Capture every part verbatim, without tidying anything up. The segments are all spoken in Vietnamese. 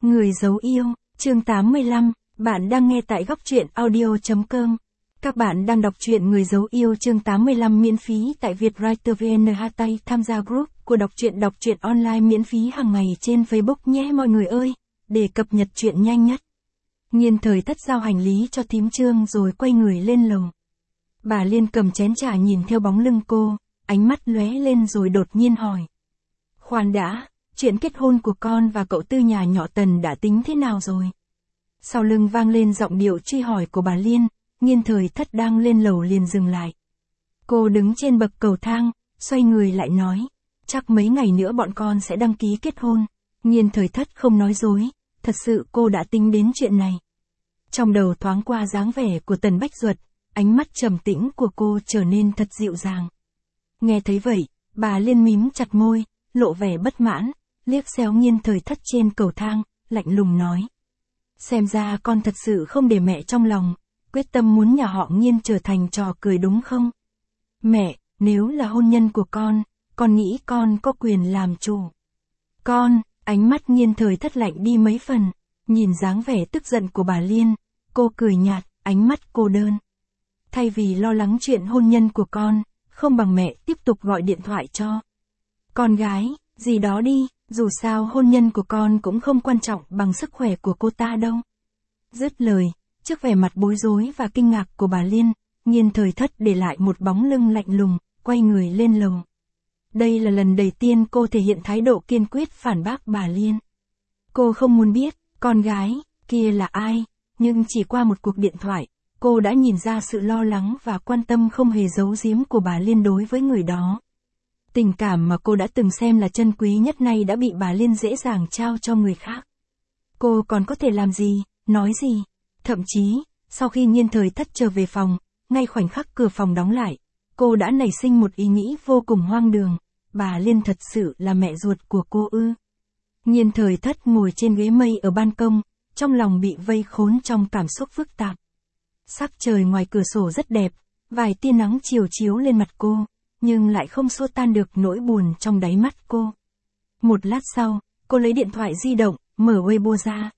Người giấu yêu, chương tám mươi lăm, bạn đang nghe tại góc truyện audio chấm com. Các bạn đang đọc truyện Người giấu yêu chương tám mươi lăm miễn phí tại Vietwriter vê en Hatay, tham gia group của đọc truyện đọc truyện online miễn phí hàng ngày trên Facebook nhé mọi người ơi, để cập nhật truyện nhanh nhất. Nhiên Thời Thất giao hành lý cho thím Trương rồi quay người lên lầu. Bà Liên cầm chén trà nhìn theo bóng lưng cô, ánh mắt lóe lên rồi đột nhiên hỏi. Khoan đã, chuyện kết hôn của con và cậu Tư nhà nhỏ Tần đã tính thế nào rồi? Sau lưng vang lên giọng điệu truy hỏi của bà Liên, Nhiên Thời Thất đang lên lầu liền dừng lại. Cô đứng trên bậc cầu thang, xoay người lại nói, chắc mấy ngày nữa bọn con sẽ đăng ký kết hôn. Nhiên Thời Thất không nói dối, thật sự cô đã tính đến chuyện này. Trong đầu thoáng qua dáng vẻ của Tần Bách Duật, ánh mắt trầm tĩnh của cô trở nên thật dịu dàng. Nghe thấy vậy, bà Liên mím chặt môi, lộ vẻ bất mãn, liếc xéo Nhiên Thời Thất trên cầu thang, lạnh lùng nói. Xem ra con thật sự không để mẹ trong lòng, quyết tâm muốn nhà họ Nhiên trở thành trò cười đúng không? Mẹ, nếu là hôn nhân của con, con nghĩ con có quyền làm chủ. Con, ánh mắt Nhiên Thời Thất lạnh đi mấy phần, nhìn dáng vẻ tức giận của bà Liên, cô cười nhạt, ánh mắt cô đơn. Thay vì lo lắng chuyện hôn nhân của con, không bằng mẹ tiếp tục gọi điện thoại cho con gái, gì đó đi, dù sao hôn nhân của con cũng không quan trọng bằng sức khỏe của cô ta đâu. Dứt lời, trước vẻ mặt bối rối và kinh ngạc của bà Liên, Nhiên Thời Thất để lại một bóng lưng lạnh lùng, quay người lên lầu. Đây là lần đầu tiên cô thể hiện thái độ kiên quyết phản bác bà Liên. Cô không muốn biết, con gái, kia là ai, nhưng chỉ qua một cuộc điện thoại, cô đã nhìn ra sự lo lắng và quan tâm không hề giấu giếm của bà Liên đối với người đó. Tình cảm mà cô đã từng xem là chân quý nhất nay đã bị bà Liên dễ dàng trao cho người khác. Cô còn có thể làm gì, nói gì? Thậm chí, sau khi Nhiên Thời Thất trở về phòng, ngay khoảnh khắc cửa phòng đóng lại, cô đã nảy sinh một ý nghĩ vô cùng hoang đường. Bà Liên thật sự là mẹ ruột của cô ư? Nhiên Thời Thất ngồi trên ghế mây ở ban công, trong lòng bị vây khốn trong cảm xúc phức tạp. Sắc trời ngoài cửa sổ rất đẹp, vài tia nắng chiều chiếu lên mặt cô, nhưng lại không xua tan được nỗi buồn trong đáy mắt cô. Một lát sau, cô lấy điện thoại di động, mở Weibo ra.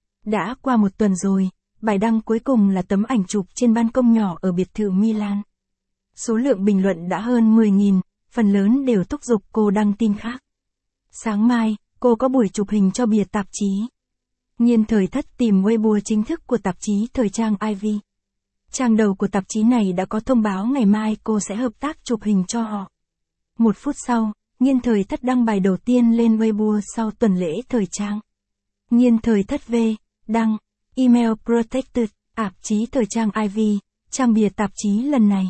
Đã qua một tuần rồi, bài đăng cuối cùng là tấm ảnh chụp trên ban công nhỏ ở biệt thự Milan. Số lượng bình luận đã hơn mười nghìn, phần lớn đều thúc giục cô đăng tin khác. Sáng mai, cô có buổi chụp hình cho bìa tạp chí. Nhiên Thời Thất tìm Weibo chính thức của tạp chí thời trang Ivy. Trang đầu của tạp chí này đã có thông báo ngày mai cô sẽ hợp tác chụp hình cho họ. Một phút sau, Nhiên Thời Thất đăng bài đầu tiên lên Weibo sau tuần lễ thời trang. Nhiên Thời Thất V, đăng, Email Protected, tạp chí thời trang Ivy, trang bìa tạp chí lần này.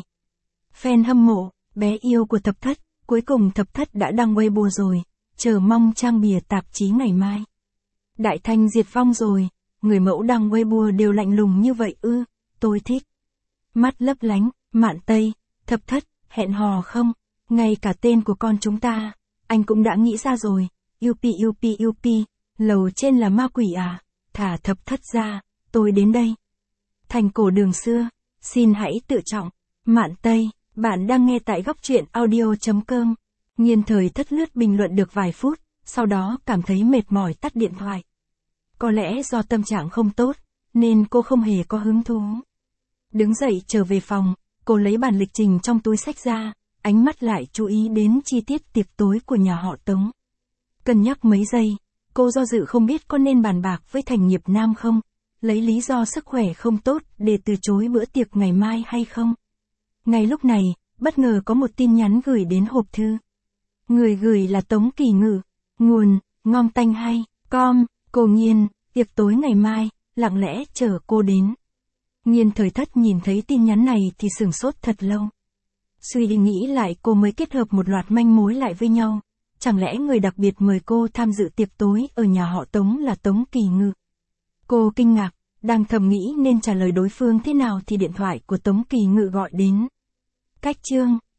Fan hâm mộ, bé yêu của Thập Thất, cuối cùng Thập Thất đã đăng Weibo rồi, chờ mong trang bìa tạp chí ngày mai. Đại Thanh diệt vong rồi, người mẫu đăng Weibo đều lạnh lùng như vậy ư, tôi thích. Mắt lấp lánh, Mạn Tây, Thập Thất, hẹn hò không? Ngay cả tên của con chúng ta, anh cũng đã nghĩ ra rồi, Yupi Yupi Yupi, lầu trên là ma quỷ à, thả Thập Thất ra, tôi đến đây. Thành cổ đường xưa, xin hãy tự trọng, Mạn Tây, bạn đang nghe tại góc truyện audio chấm com. Nhiên Thời Thất lướt bình luận được vài phút, sau đó cảm thấy mệt mỏi tắt điện thoại. Có lẽ do tâm trạng không tốt, nên cô không hề có hứng thú. Đứng dậy trở về phòng, cô lấy bản lịch trình trong túi xách ra, ánh mắt lại chú ý đến chi tiết tiệc tối của nhà họ Tống. Cân nhắc mấy giây, cô do dự không biết có nên bàn bạc với Thành Nghiệp Nam không, lấy lý do sức khỏe không tốt để từ chối bữa tiệc ngày mai hay không. Ngay lúc này, bất ngờ có một tin nhắn gửi đến hộp thư. Người gửi là Tống Kỳ Ngự, nguồn, ngon tanh hay, com, cô Nhiên, tiệc tối ngày mai, lặng lẽ chờ cô đến. Nhiên Thời Thất nhìn thấy tin nhắn này thì sửng sốt thật lâu. Suy đi nghĩ lại cô mới kết hợp một loạt manh mối lại với nhau. Chẳng lẽ người đặc biệt mời cô tham dự tiệc tối ở nhà họ Tống là Tống Kỳ Ngự? Cô kinh ngạc, đang thầm nghĩ nên trả lời đối phương thế nào thì điện thoại của Tống Kỳ Ngự gọi đến. Cách chương.